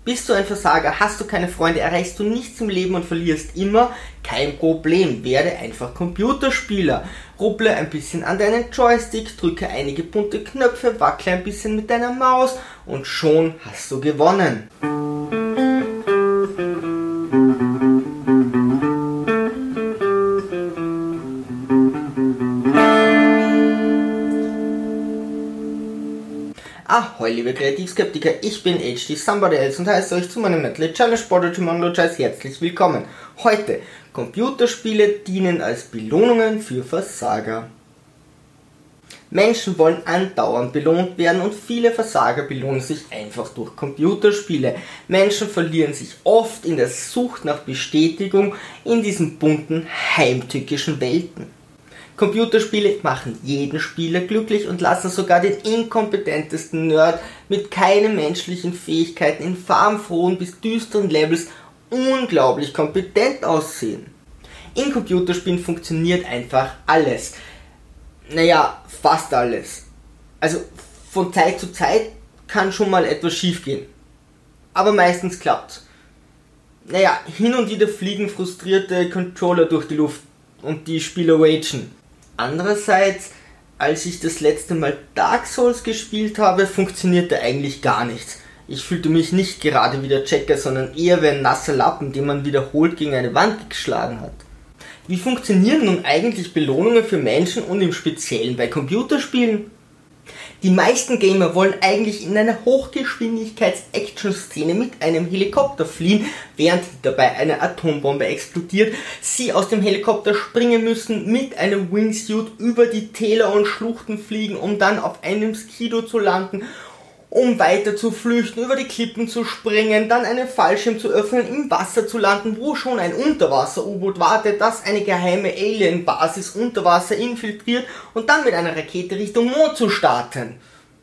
Bist du ein Versager, hast du keine Freunde, erreichst du nichts im Leben und verlierst immer? Kein Problem, werde einfach Computerspieler. Rupple ein bisschen an deinen Joystick, drücke einige bunte Knöpfe, wackle ein bisschen mit deiner Maus und schon hast du gewonnen. Ahoi liebe Kreativskeptiker, ich bin HD Somebody Else und heiße euch zu meinem Metal Challenge Prodigy Monologize herzlich willkommen. Heute, Computerspiele dienen als Belohnungen für Versager. Menschen wollen andauernd belohnt werden und viele Versager belohnen sich einfach durch Computerspiele. Menschen verlieren sich oft in der Sucht nach Bestätigung in diesen bunten, heimtückischen Welten. Computerspiele machen jeden Spieler glücklich und lassen sogar den inkompetentesten Nerd mit keinen menschlichen Fähigkeiten in farbenfrohen bis düsteren Levels unglaublich kompetent aussehen. In Computerspielen funktioniert einfach alles. Naja, fast alles. Also von Zeit zu Zeit kann schon mal etwas schief gehen. Aber meistens klappt's. Naja, hin und wieder fliegen frustrierte Controller durch die Luft und die Spieler ragen. Andererseits, als ich das letzte Mal Dark Souls gespielt habe, funktionierte eigentlich gar nichts. Ich fühlte mich nicht gerade wie der Checker, sondern eher wie ein nasser Lappen, den man wiederholt gegen eine Wand geschlagen hat. Wie funktionieren nun eigentlich Belohnungen für Menschen und im Speziellen bei Computerspielen? Die meisten Gamer wollen eigentlich in einer Hochgeschwindigkeits-Action-Szene mit einem Helikopter fliehen, während dabei eine Atombombe explodiert, sie aus dem Helikopter springen müssen, mit einem Wingsuit über die Täler und Schluchten fliegen, um dann auf einem Skido zu landen, um weiter zu flüchten, über die Klippen zu springen, dann einen Fallschirm zu öffnen, im Wasser zu landen, wo schon ein Unterwasser-U-Boot wartet, das eine geheime Alien-Basis unter Wasser infiltriert und dann mit einer Rakete Richtung Mond zu starten.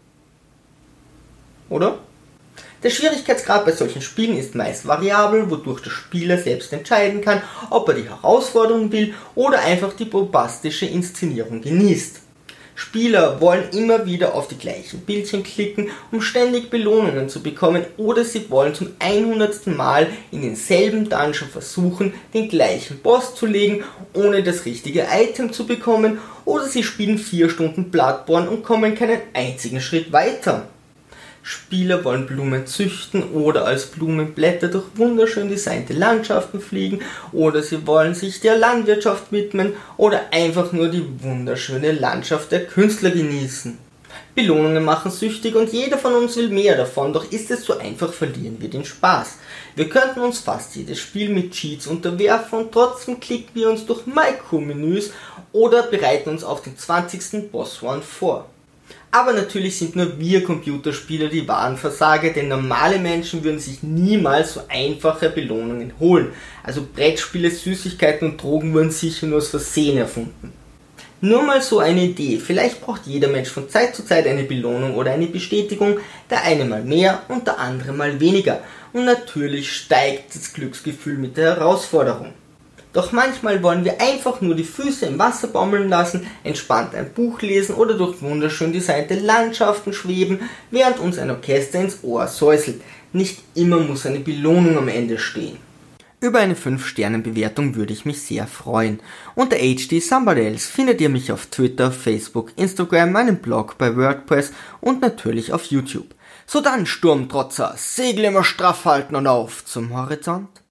Oder? Der Schwierigkeitsgrad bei solchen Spielen ist meist variabel, wodurch der Spieler selbst entscheiden kann, ob er die Herausforderung will oder einfach die bombastische Inszenierung genießt. Spieler wollen immer wieder auf die gleichen Bildchen klicken, um ständig Belohnungen zu bekommen, oder sie wollen zum 100. Mal in denselben Dungeon versuchen, den gleichen Boss zu legen, ohne das richtige Item zu bekommen, oder sie spielen 4 Stunden Bloodborne und kommen keinen einzigen Schritt weiter. Spieler wollen Blumen züchten oder als Blumenblätter durch wunderschön designte Landschaften fliegen, oder sie wollen sich der Landwirtschaft widmen oder einfach nur die wunderschöne Landschaft der Künstler genießen. Belohnungen machen süchtig und jeder von uns will mehr davon, doch ist es so einfach, verlieren wir den Spaß. Wir könnten uns fast jedes Spiel mit Cheats unterwerfen und trotzdem klicken wir uns durch Micromenüs oder bereiten uns auf den 20. Boss-Run vor. Aber natürlich sind nur wir Computerspieler die wahren Versager, denn normale Menschen würden sich niemals so einfache Belohnungen holen. Also Brettspiele, Süßigkeiten und Drogen wurden sicher nur aus Versehen erfunden. Nur mal so eine Idee, vielleicht braucht jeder Mensch von Zeit zu Zeit eine Belohnung oder eine Bestätigung, der eine mal mehr und der andere mal weniger. Und natürlich steigt das Glücksgefühl mit der Herausforderung. Doch manchmal wollen wir einfach nur die Füße im Wasser baumeln lassen, entspannt ein Buch lesen oder durch wunderschön designte Landschaften schweben, während uns ein Orchester ins Ohr säuselt. Nicht immer muss eine Belohnung am Ende stehen. Über eine 5-Sterne-Bewertung würde ich mich sehr freuen. Unter HD Somebody Else findet ihr mich auf Twitter, Facebook, Instagram, meinem Blog, bei WordPress und natürlich auf YouTube. So dann, Sturmtrotzer, Segel immer straff halten und auf zum Horizont.